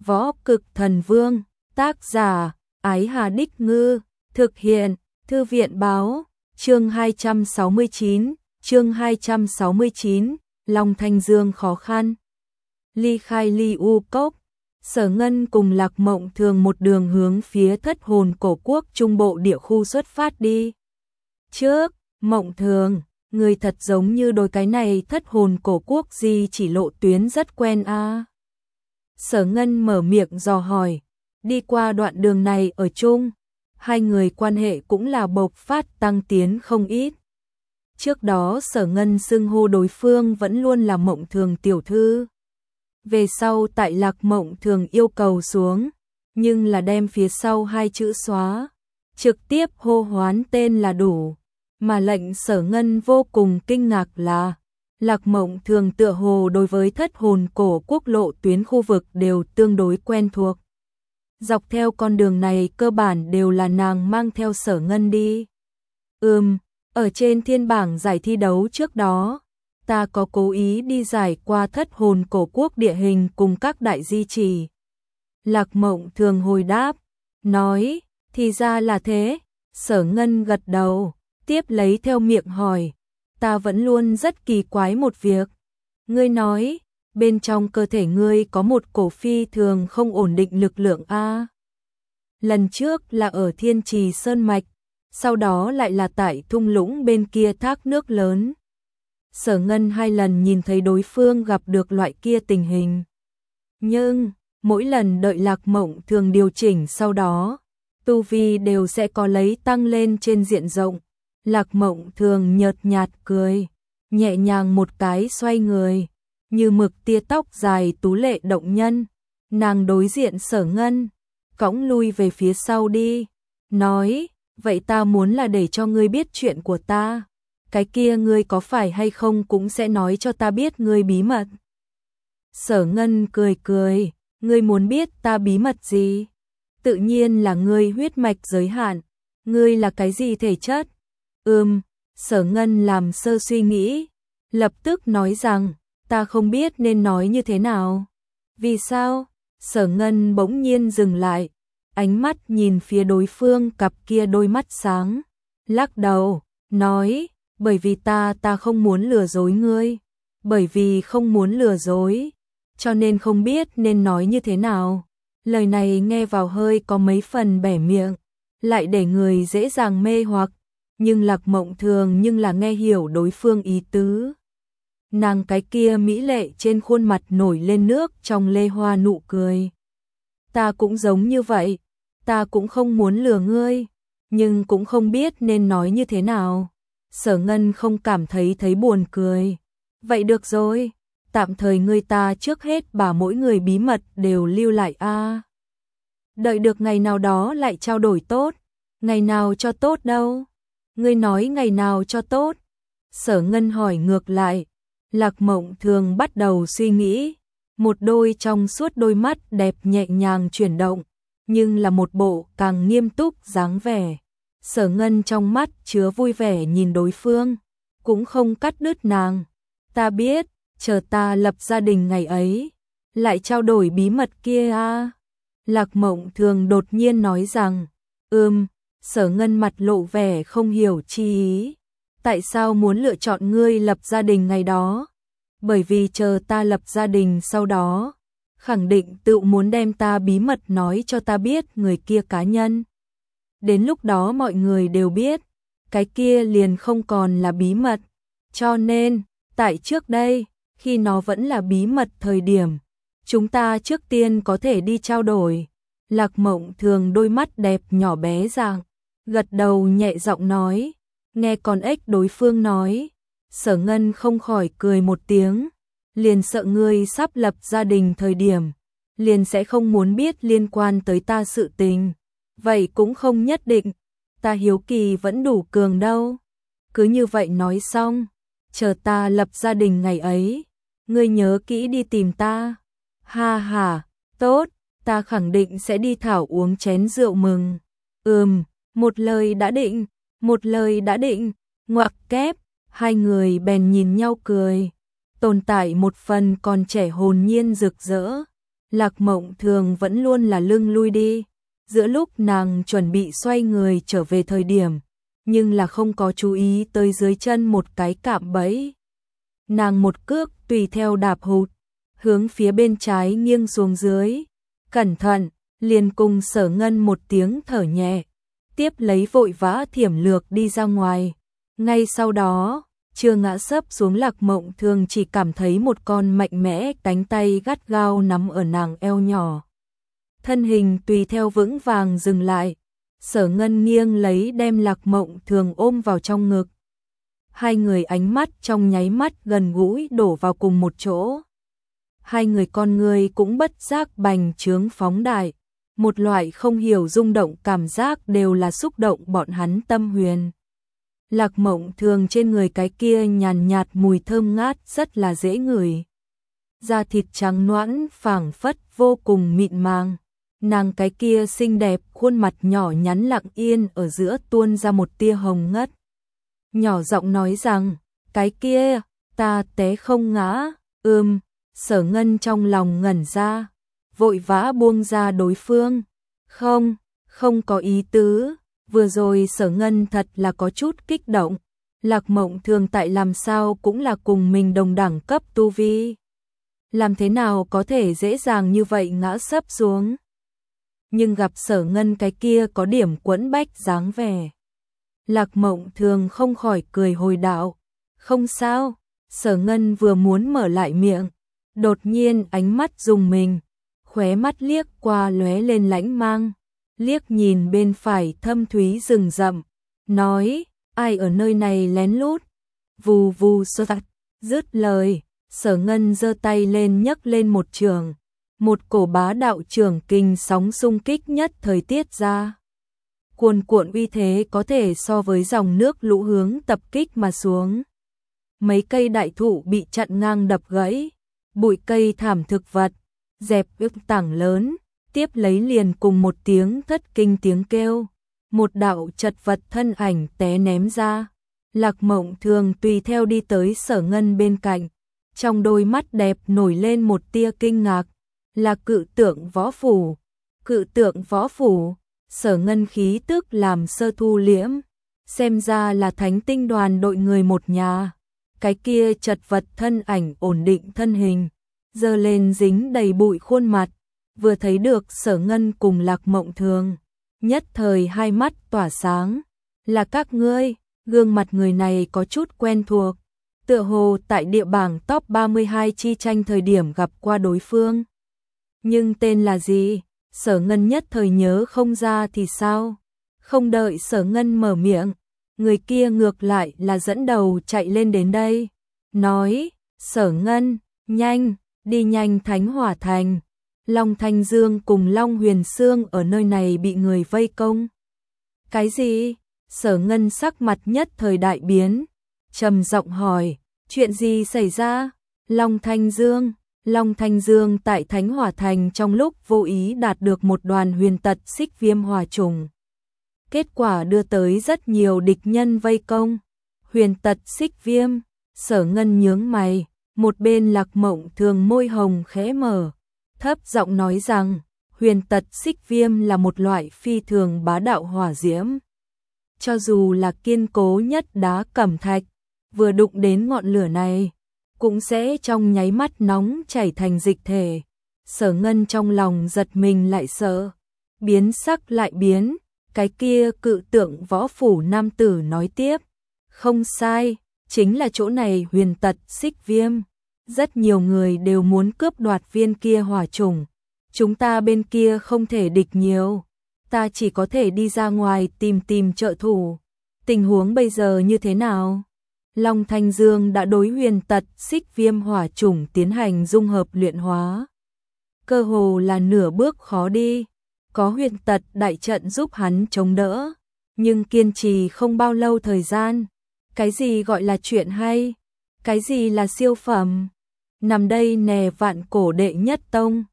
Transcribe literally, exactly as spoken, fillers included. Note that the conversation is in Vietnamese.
Võ Cực Thần Vương, tác giả, Ái Hà Đích Ngư, thực hiện, Thư viện Báo, chương hai trăm sáu mươi chín, chương hai trăm sáu mươi chín, Long Thanh Dương khó khăn. Ly khai Ly U Cốc, Sở Ngân cùng Lạc Mộng Thường một đường hướng phía Thất Hồn Cổ Quốc Trung Bộ địa khu xuất phát đi. Trước, Mộng Thường, người thật giống như đôi cái này Thất Hồn Cổ Quốc gì chỉ lộ tuyến rất quen a. À. Sở Ngân mở miệng dò hỏi, đi qua đoạn đường này ở chung, hai người quan hệ cũng là bộc phát tăng tiến không ít. Trước đó Sở Ngân xưng hô đối phương vẫn luôn là Mộng Thường tiểu thư. Về sau tại Lạc Mộng Thường yêu cầu xuống, nhưng là đem phía sau hai chữ xóa, trực tiếp hô hoán tên là đủ. Mà lệnh Sở Ngân vô cùng kinh ngạc là Lạc Mộng Thường tựa hồ đối với Thất Hồn Cổ Quốc lộ tuyến khu vực đều tương đối quen thuộc. Dọc theo con đường này cơ bản đều là nàng mang theo Sở Ngân đi. Ừm, ở trên thiên bảng giải thi đấu trước đó, ta có cố ý đi giải qua Thất Hồn Cổ Quốc địa hình cùng các đại di chỉ. Lạc Mộng Thường hồi đáp, nói, thì ra là thế. Sở Ngân gật đầu, tiếp lấy theo miệng hỏi, ta vẫn luôn rất kỳ quái một việc. Ngươi nói, bên trong cơ thể ngươi có một cổ phi thường không ổn định lực lượng a. Lần trước là ở Thiên Trì Sơn Mạch, sau đó lại là tại thung lũng bên kia thác nước lớn. Sở Ngân hai lần nhìn thấy đối phương gặp được loại kia tình hình. Nhưng, mỗi lần đợi Lạc Mộng Thường điều chỉnh sau đó, tu vi đều sẽ có lấy tăng lên trên diện rộng. Lạc Mộng Thường nhợt nhạt cười, nhẹ nhàng một cái xoay người, như mực tia tóc dài tú lệ động nhân. Nàng đối diện Sở Ngân, cõng lui về phía sau đi, nói, vậy ta muốn là để cho ngươi biết chuyện của ta. Cái kia ngươi có phải hay không cũng sẽ nói cho ta biết ngươi bí mật. Sở Ngân cười cười, ngươi muốn biết ta bí mật gì? Tự nhiên là ngươi huyết mạch giới hạn. Ngươi là cái gì thể chất? Ừm, Sở Ngân làm sơ suy nghĩ, lập tức nói rằng, ta không biết nên nói như thế nào. Vì sao? Sở Ngân bỗng nhiên dừng lại, ánh mắt nhìn phía đối phương cặp kia đôi mắt sáng, lắc đầu, nói, bởi vì ta ta không muốn lừa dối ngươi, bởi vì không muốn lừa dối, cho nên không biết nên nói như thế nào. Lời này nghe vào hơi có mấy phần bẻ miệng, lại để người dễ dàng mê hoặc, nhưng Lạc Mộng Thường nhưng là nghe hiểu đối phương ý tứ. Nàng cái kia mỹ lệ trên khuôn mặt nổi lên nước trong lê hoa nụ cười. Ta cũng giống như vậy, ta cũng không muốn lừa ngươi, nhưng cũng không biết nên nói như thế nào. Sở Ngân không cảm thấy thấy buồn cười. Vậy được rồi, tạm thời ngươi ta trước hết bà mỗi người bí mật đều lưu lại a. À. Đợi được ngày nào đó lại trao đổi tốt. Ngày nào cho tốt đâu? Ngươi nói ngày nào cho tốt? Sở Ngân hỏi ngược lại. Lạc Mộng Thường bắt đầu suy nghĩ, một đôi trong suốt đôi mắt đẹp nhẹ nhàng chuyển động, nhưng là một bộ càng nghiêm túc dáng vẻ. Sở Ngân trong mắt chứa vui vẻ nhìn đối phương, cũng không cắt đứt nàng. Ta biết, chờ ta lập gia đình ngày ấy, lại trao đổi bí mật kia a. À. Lạc Mộng Thường đột nhiên nói rằng, ừm, Sở Ngân mặt lộ vẻ không hiểu chi ý. Tại sao muốn lựa chọn ngươi lập gia đình ngày đó? Bởi vì chờ ta lập gia đình sau đó, khẳng định tự muốn đem ta bí mật nói cho ta biết người kia cá nhân. Đến lúc đó mọi người đều biết, cái kia liền không còn là bí mật. Cho nên, tại trước đây, khi nó vẫn là bí mật thời điểm, chúng ta trước tiên có thể đi trao đổi. Lạc Mộng Thường đôi mắt đẹp nhỏ bé dạng, gật đầu nhẹ giọng nói, nghe con ếch đối phương nói. Sở Ngân không khỏi cười một tiếng, liền sợ ngươi sắp lập gia đình thời điểm, liền sẽ không muốn biết liên quan tới ta sự tình. Vậy cũng không nhất định, ta hiếu kỳ vẫn đủ cường đâu. Cứ như vậy nói xong, chờ ta lập gia đình ngày ấy, ngươi nhớ kỹ đi tìm ta. Ha ha, tốt, ta khẳng định sẽ đi thảo uống chén rượu mừng. Ừm, một lời đã định, một lời đã định, ngoặc kép. Hai người bèn nhìn nhau cười, tồn tại một phần còn trẻ hồn nhiên rực rỡ. Lạc Mộng Thường vẫn luôn là lưng lui đi, giữa lúc nàng chuẩn bị xoay người trở về thời điểm, nhưng là không có chú ý tới dưới chân một cái cạm bẫy. Nàng một cước tùy theo đạp hụt, hướng phía bên trái nghiêng xuống dưới, cẩn thận, liền cùng Sở Ngân một tiếng thở nhẹ, tiếp lấy vội vã thiểm lược đi ra ngoài. Ngay sau đó, chưa ngã sấp xuống Lạc Mộng Thường chỉ cảm thấy một con mạnh mẽ cánh tay gắt gao nắm ở nàng eo nhỏ. Thân hình tùy theo vững vàng dừng lại, Sở Ngân nghiêng lấy đem Lạc Mộng Thường ôm vào trong ngực. Hai người ánh mắt trong nháy mắt gần gũi đổ vào cùng một chỗ. Hai người con người cũng bất giác bành trướng phóng đại, một loại không hiểu rung động cảm giác đều là xúc động bọn hắn tâm huyền. Lạc Mộng Thường trên người cái kia nhàn nhạt mùi thơm ngát rất là dễ ngửi. Da thịt trắng nõn phảng phất vô cùng mịn màng. Nàng cái kia xinh đẹp khuôn mặt nhỏ nhắn lặng yên ở giữa tuôn ra một tia hồng ngất. Nhỏ giọng nói rằng, cái kia, ta té không ngã, ưm, Sở Ngân trong lòng ngẩn ra, vội vã buông ra đối phương. Không, không có ý tứ, vừa rồi Sở Ngân thật là có chút kích động. Lạc Mộng Thường tại làm sao cũng là cùng mình đồng đẳng cấp tu vi. Làm thế nào có thể dễ dàng như vậy ngã sấp xuống. Nhưng gặp Sở Ngân cái kia có điểm quẫn bách dáng vẻ. Lạc Mộng Thường không khỏi cười hồi đạo. Không sao, Sở Ngân vừa muốn mở lại miệng. Đột nhiên ánh mắt rùng mình, khóe mắt liếc qua lóe lên lãnh mang. Liếc nhìn bên phải thâm thúy rừng rậm, nói, ai ở nơi này lén lút. Vù vù sơ tạch, dứt lời, Sở Ngân giơ tay lên nhấc lên một trường. Một cổ bá đạo trường kình sóng xung kích nhất thời tiết ra. Cuồn cuộn uy thế có thể so với dòng nước lũ hướng tập kích mà xuống. Mấy cây đại thụ bị chặn ngang đập gãy, bụi cây thảm thực vật, dẹp ức tảng lớn, tiếp lấy liền cùng một tiếng thất kinh tiếng kêu. Một đạo chật vật thân ảnh té ném ra. Lạc Mộng Thường tùy theo đi tới Sở Ngân bên cạnh. Trong đôi mắt đẹp nổi lên một tia kinh ngạc. Là cự tượng võ phủ. Cự tượng võ phủ, Sở Ngân khí tức làm sơ thu liễm. Xem ra là Thánh Tinh đoàn đội người một nhà. Cái kia chật vật thân ảnh ổn định thân hình, giơ lên dính đầy bụi khuôn mặt. Vừa thấy được Sở Ngân cùng Lạc Mộng Thường, nhất thời hai mắt tỏa sáng. Là các ngươi, gương mặt người này có chút quen thuộc. Tựa hồ tại địa bảng top ba mươi hai chi tranh thời điểm gặp qua đối phương. Nhưng tên là gì? Sở Ngân nhất thời nhớ không ra thì sao? Không đợi Sở Ngân mở miệng, người kia ngược lại là dẫn đầu chạy lên đến đây. Nói, Sở Ngân, nhanh, đi nhanh Thánh Hỏa Thành. Long Thanh Dương cùng Long Huyền Sương ở nơi này bị người vây công. Cái gì? Sở Ngân sắc mặt nhất thời đại biến, trầm giọng hỏi, chuyện gì xảy ra? Long Thanh Dương, Long Thanh Dương tại Thánh Hỏa Thành trong lúc vô ý đạt được một đoàn huyền tật xích viêm hỏa trùng. Kết quả đưa tới rất nhiều địch nhân vây công. Huyền tật xích viêm, Sở Ngân nhướng mày, một bên Lạc Mộng Thường môi hồng khẽ mở, thấp giọng nói rằng, huyền tật xích viêm là một loại phi thường bá đạo hỏa diễm. Cho dù là kiên cố nhất đá cẩm thạch, vừa đụng đến ngọn lửa này, cũng sẽ trong nháy mắt nóng chảy thành dịch thể. Sở Ngân trong lòng giật mình lại sợ, biến sắc lại biến. Cái kia cự tượng võ phủ nam tử nói tiếp, không sai, chính là chỗ này huyền tật xích viêm. Rất nhiều người đều muốn cướp đoạt viên kia hỏa trùng. Chúng ta bên kia không thể địch nhiều, ta chỉ có thể đi ra ngoài tìm tìm trợ thủ. Tình huống bây giờ như thế nào? Long Thanh Dương đã đối huyền tật xích viêm hỏa trùng tiến hành dung hợp luyện hóa. Cơ hồ là nửa bước khó đi. Có huyền tật đại trận giúp hắn chống đỡ, nhưng kiên trì không bao lâu thời gian. Cái gì gọi là chuyện hay? Cái gì là siêu phẩm? Nằm đây nè vạn cổ đệ nhất tông,